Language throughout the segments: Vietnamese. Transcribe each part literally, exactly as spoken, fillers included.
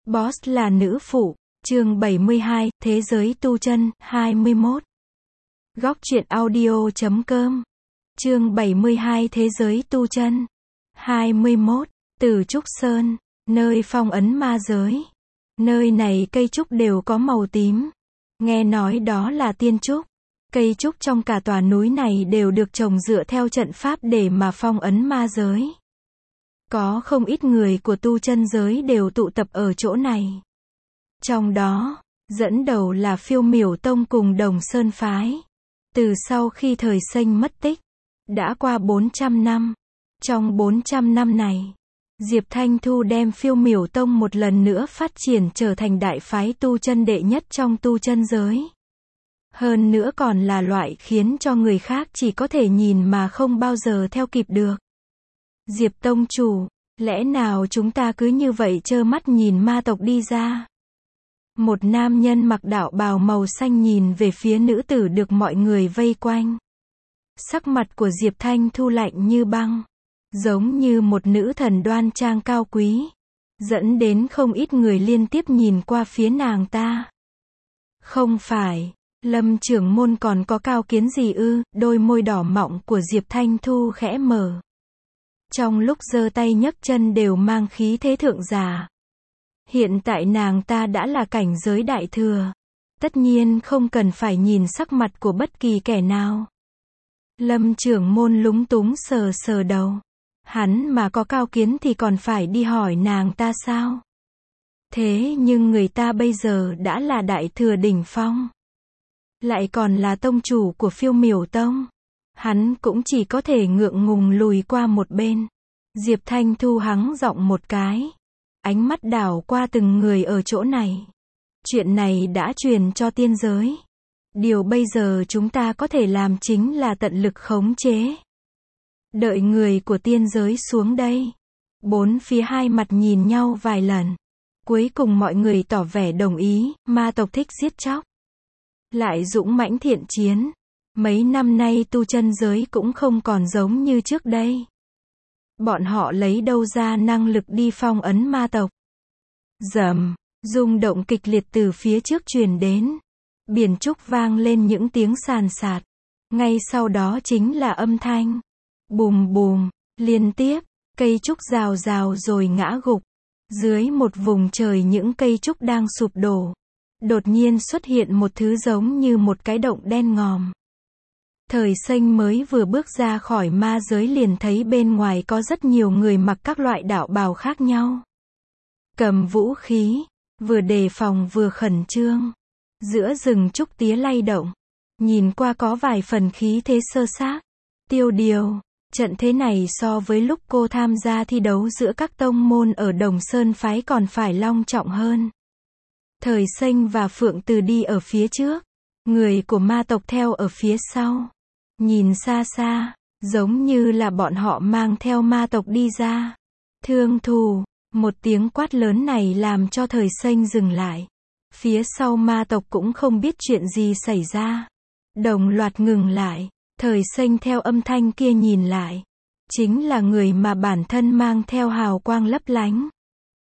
Boss là nữ phụ, chương bảy mươi hai, Thế giới tu chân, hai mươi mốt. Góc truyện audio chấm com. Chương bảy mươi hai, Thế giới tu chân, hai mươi mốt. Từ Trúc Sơn, nơi phong ấn ma giới. Nơi này cây trúc đều có màu tím. Nghe nói đó là tiên trúc. Cây trúc trong cả tòa núi này đều được trồng dựa theo trận pháp để mà phong ấn ma giới. Có không ít người của tu chân giới đều tụ tập ở chỗ này. Trong đó, dẫn đầu là Phiêu Miểu Tông cùng Đồng Sơn Phái. Từ sau khi thời Xanh mất tích, đã qua bốn trăm năm. Trong bốn trăm năm này, Diệp Thanh Thu đem Phiêu Miểu Tông một lần nữa phát triển trở thành đại phái tu chân đệ nhất trong tu chân giới. Hơn nữa còn là loại khiến cho người khác chỉ có thể nhìn mà không bao giờ theo kịp được. Diệp Tông chủ, lẽ nào chúng ta cứ như vậy trơ mắt nhìn ma tộc đi ra? Một nam nhân mặc đạo bào màu xanh nhìn về phía nữ tử được mọi người vây quanh. Sắc mặt của Diệp Thanh Thu lạnh như băng, giống như một nữ thần đoan trang cao quý, dẫn đến không ít người liên tiếp nhìn qua phía nàng ta. Không phải, Lâm trưởng môn còn có cao kiến gì ư? Đôi môi đỏ mọng của Diệp Thanh Thu khẽ mở. Trong lúc giơ tay nhấc chân đều mang khí thế thượng giả. Hiện tại nàng ta đã là cảnh giới đại thừa. Tất nhiên không cần phải nhìn sắc mặt của bất kỳ kẻ nào. Lâm trưởng môn lúng túng sờ sờ đầu. Hắn mà có cao kiến thì còn phải đi hỏi nàng ta sao? Thế nhưng người ta bây giờ đã là đại thừa đỉnh phong. Lại còn là tông chủ của Phiêu Miểu Tông. Hắn cũng chỉ có thể ngượng ngùng lùi qua một bên. Diệp Thanh Thu hắng giọng một cái. Ánh mắt đảo qua từng người ở chỗ này. Chuyện này đã truyền cho tiên giới. Điều bây giờ chúng ta có thể làm chính là tận lực khống chế. Đợi người của tiên giới xuống đây. Bốn phía hai mặt nhìn nhau vài lần. Cuối cùng mọi người tỏ vẻ đồng ý, ma tộc thích giết chóc. Lại dũng mãnh thiện chiến. Mấy năm nay tu chân giới cũng không còn giống như trước đây. Bọn họ lấy đâu ra năng lực đi phong ấn ma tộc? Rầm, rung động kịch liệt từ phía trước truyền đến. Biển trúc vang lên những tiếng sàn sạt. Ngay sau đó chính là âm thanh. Bùm bùm, liên tiếp, cây trúc rào rào rồi ngã gục. Dưới một vùng trời những cây trúc đang sụp đổ. Đột nhiên xuất hiện một thứ giống như một cái động đen ngòm. Thời Xanh mới vừa bước ra khỏi ma giới liền thấy bên ngoài có rất nhiều người mặc các loại đạo bào khác nhau. Cầm vũ khí, vừa đề phòng vừa khẩn trương. Giữa rừng trúc tía lay động. Nhìn qua có vài phần khí thế sơ xác. Tiêu Điều, trận thế này so với lúc cô tham gia thi đấu giữa các tông môn ở Đồng Sơn Phái còn phải long trọng hơn. Thời Xanh và Phượng Từ đi ở phía trước. Người của ma tộc theo ở phía sau. Nhìn xa xa, giống như là bọn họ mang theo ma tộc đi ra. Thương thù, một tiếng quát lớn này làm cho Thời Xanh dừng lại. Phía sau ma tộc cũng không biết chuyện gì xảy ra. Đồng loạt ngừng lại, Thời Xanh theo âm thanh kia nhìn lại. Chính là người mà bản thân mang theo hào quang lấp lánh.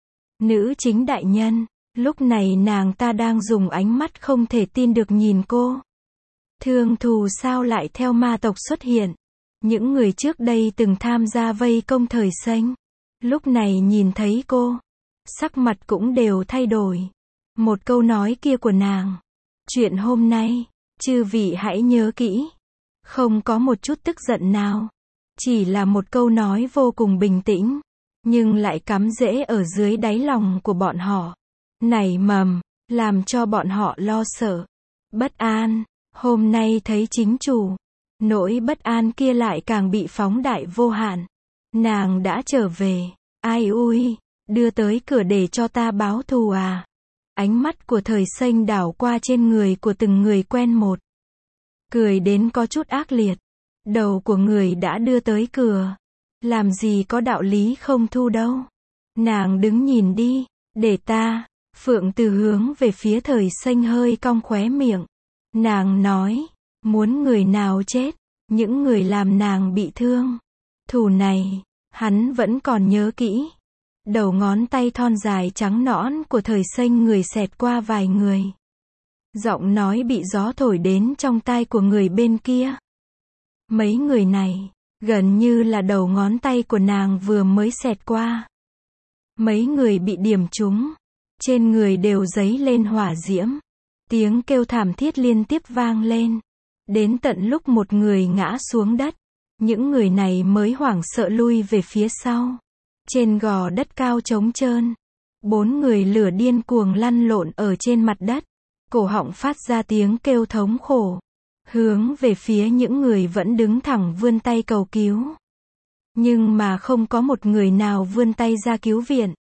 Nữ chính đại nhân, lúc này nàng ta đang dùng ánh mắt không thể tin được nhìn cô. Thương thù sao lại theo ma tộc xuất hiện? Những người trước đây từng tham gia vây công Thời Xanh. Lúc này nhìn thấy cô, sắc mặt cũng đều thay đổi. Một câu nói kia của nàng. Chuyện hôm nay, chư vị hãy nhớ kỹ. Không có một chút tức giận nào. Chỉ là một câu nói vô cùng bình tĩnh. Nhưng lại cắm rễ ở dưới đáy lòng của bọn họ. Nảy mầm, làm cho bọn họ lo sợ. Bất an. Hôm nay thấy chính chủ, nỗi bất an kia lại càng bị phóng đại vô hạn. Nàng đã trở về, ai ui, đưa tới cửa để cho ta báo thù à? Ánh mắt của Thời Xanh đảo qua trên người của từng người quen một. Cười đến có chút ác liệt. Đầu của người đã đưa tới cửa. Làm gì có đạo lý không thu đâu. Nàng đứng nhìn đi, để ta. Phượng Từ hướng về phía Thời Xanh hơi cong khóe miệng. Nàng nói, muốn người nào chết, những người làm nàng bị thương. Thù này, hắn vẫn còn nhớ kỹ. Đầu ngón tay thon dài trắng nõn của Thời Xanh người xẹt qua vài người. Giọng nói bị gió thổi đến trong tai của người bên kia. Mấy người này, gần như là đầu ngón tay của nàng vừa mới xẹt qua. Mấy người bị điểm trúng, trên người đều dấy lên hỏa diễm. Tiếng kêu thảm thiết liên tiếp vang lên. Đến tận lúc một người ngã xuống đất, những người này mới hoảng sợ lui về phía sau. Trên gò đất cao trống trơn, bốn người lửa điên cuồng lăn lộn ở trên mặt đất, cổ họng phát ra tiếng kêu thống khổ, hướng về phía những người vẫn đứng thẳng vươn tay cầu cứu. Nhưng mà không có một người nào vươn tay ra cứu viện.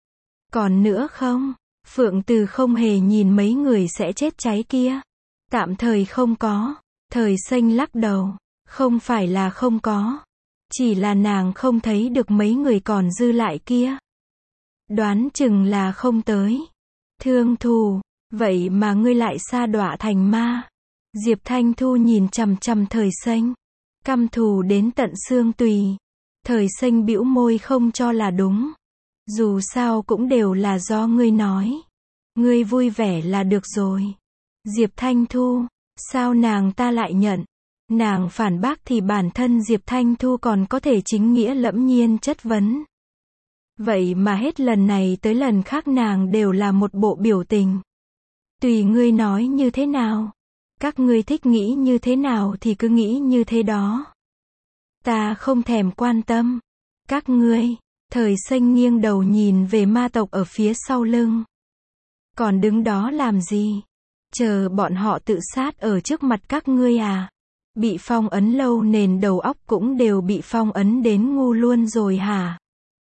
Còn nữa không, Phượng Từ không hề nhìn mấy người sẽ chết cháy kia. Tạm thời không có. Thời Xanh lắc đầu, không phải là không có, chỉ là nàng không thấy được mấy người còn dư lại kia. Đoán chừng là không tới. Thương Thù, vậy mà ngươi lại sa đọa thành ma. Diệp Thanh Thu nhìn chằm chằm Thời Xanh, căm thù đến tận xương tùy. Thời Xanh bĩu môi không cho là đúng. Dù sao cũng đều là do ngươi nói. Ngươi vui vẻ là được rồi. Diệp Thanh Thu, sao nàng ta lại nhận? Nàng phản bác thì bản thân Diệp Thanh Thu còn có thể chính nghĩa lẫm nhiên chất vấn. Vậy mà hết lần này tới lần khác nàng đều là một bộ biểu tình. Tùy ngươi nói như thế nào. Các ngươi thích nghĩ như thế nào thì cứ nghĩ như thế đó. Ta không thèm quan tâm. Các ngươi, Thời Xanh nghiêng đầu nhìn về ma tộc ở phía sau lưng. Còn đứng đó làm gì? Chờ bọn họ tự sát ở trước mặt các ngươi à? Bị phong ấn lâu nền đầu óc cũng đều bị phong ấn đến ngu luôn rồi hả?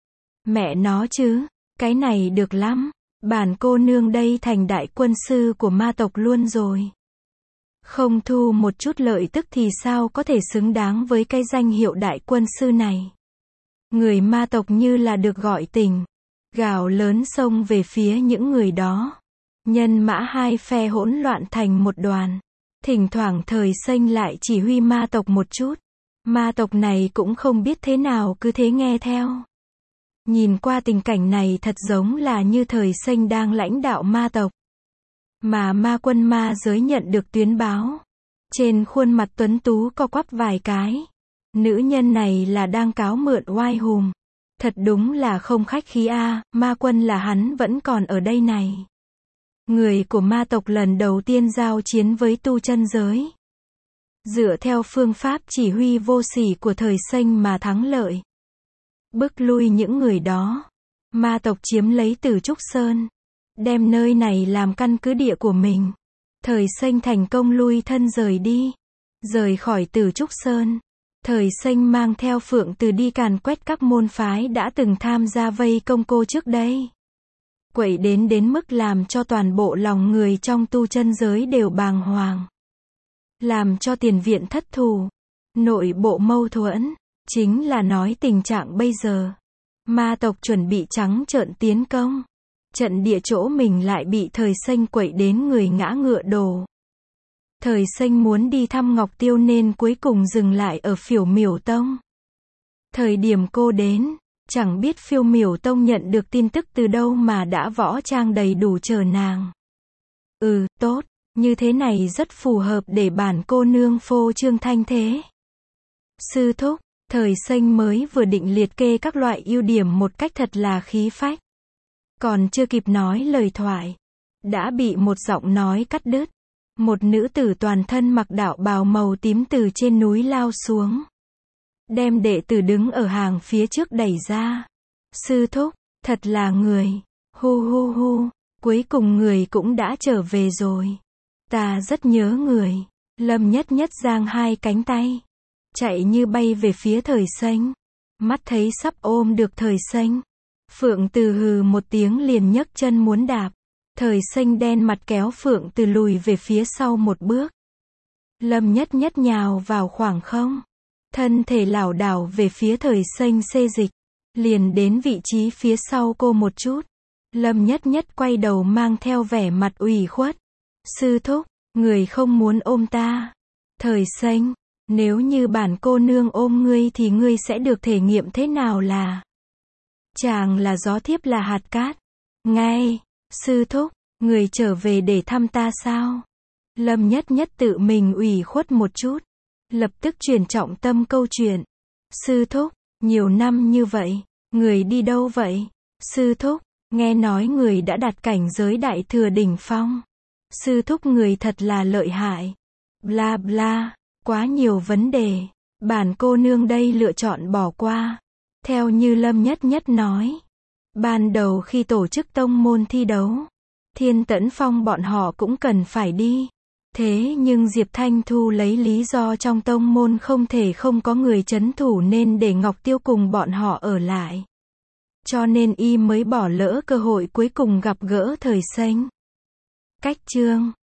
Mẹ nó chứ, cái này được lắm. Bản cô nương đây thành đại quân sư của ma tộc luôn rồi. Không thu một chút lợi tức thì sao có thể xứng đáng với cái danh hiệu đại quân sư này. Người ma tộc như là được gọi tỉnh, gào lớn xông về phía những người đó. Nhân mã hai phe hỗn loạn thành một đoàn. Thỉnh thoảng Thời Xanh lại chỉ huy ma tộc một chút. Ma tộc này cũng không biết thế nào cứ thế nghe theo. Nhìn qua tình cảnh này thật giống là như Thời Xanh đang lãnh đạo ma tộc. Mà ma quân ma giới nhận được tuyến báo. Trên khuôn mặt tuấn tú co quắp vài cái. Nữ nhân này là đang cáo mượn oai hùm. Thật đúng là không khách khí a, ma quân là hắn vẫn còn ở đây này. Người của ma tộc lần đầu tiên giao chiến với tu chân giới. Dựa theo phương pháp chỉ huy vô sỉ của Thời Xanh mà thắng lợi. Bức lui những người đó. Ma tộc chiếm lấy Tử Trúc Sơn. Đem nơi này làm căn cứ địa của mình. Thời Xanh thành công lui thân rời đi. Rời khỏi Tử Trúc Sơn. Thời Xanh mang theo Phượng Từ đi càn quét các môn phái đã từng tham gia vây công cô trước đây. Quậy đến đến mức làm cho toàn bộ lòng người trong tu chân giới đều bàng hoàng. Làm cho tiền viện thất thù. Nội bộ mâu thuẫn. Chính là nói tình trạng bây giờ. Ma tộc chuẩn bị trắng trợn tiến công. Trận địa chỗ mình lại bị Thời Xanh quậy đến người ngã ngựa đổ. Thời Xanh muốn đi thăm Ngọc Tiêu nên cuối cùng dừng lại ở Phiểu Miểu Tông. Thời điểm cô đến, chẳng biết Phiêu Miểu Tông nhận được tin tức từ đâu mà đã võ trang đầy đủ chờ nàng. Ừ, tốt, như thế này rất phù hợp để bản cô nương phô trương thanh thế. Sư thúc, Thời Xanh mới vừa định liệt kê các loại ưu điểm một cách thật là khí phách. Còn chưa kịp nói lời thoại, đã bị một giọng nói cắt đứt. Một nữ tử toàn thân mặc đạo bào màu tím từ trên núi lao xuống. Đem đệ tử đứng ở hàng phía trước đẩy ra. Sư thúc, thật là người. Hu hu hu, cuối cùng người cũng đã trở về rồi. Ta rất nhớ người. Lâm Nhất Nhất giang hai cánh tay. Chạy như bay về phía Thời Xanh. Mắt thấy sắp ôm được Thời Xanh. Phượng Từ hừ một tiếng liền nhấc chân muốn đạp. Thời Xanh đen mặt kéo Phượng Từ lùi về phía sau một bước. Lâm Nhất Nhất nhào vào khoảng không. Thân thể lảo đảo về phía Thời Xanh xê dịch. Liền đến vị trí phía sau cô một chút. Lâm Nhất Nhất quay đầu mang theo vẻ mặt ủy khuất. Sư thúc, người không muốn ôm ta. Thời Xanh, nếu như bản cô nương ôm ngươi thì ngươi sẽ được thể nghiệm thế nào là Chàng là gió thiếp là hạt cát. Ngay, sư thúc, người trở về để thăm ta sao? Lâm Nhất Nhất tự mình ủy khuất một chút. Lập tức chuyển trọng tâm câu chuyện. Sư thúc, nhiều năm như vậy, người đi đâu vậy? Sư thúc, nghe nói người đã đạt cảnh giới đại thừa đỉnh phong. Sư thúc người thật là lợi hại. Bla bla, quá nhiều vấn đề. Bản cô nương đây lựa chọn bỏ qua. Theo như Lâm Nhất Nhất nói, ban đầu khi tổ chức tông môn thi đấu, Thiên Tẫn Phong bọn họ cũng cần phải đi. Thế nhưng Diệp Thanh Thu lấy lý do trong tông môn không thể không có người trấn thủ nên để Ngọc Tiêu cùng bọn họ ở lại. Cho nên y mới bỏ lỡ cơ hội cuối cùng gặp gỡ Thời Xanh. Cách chương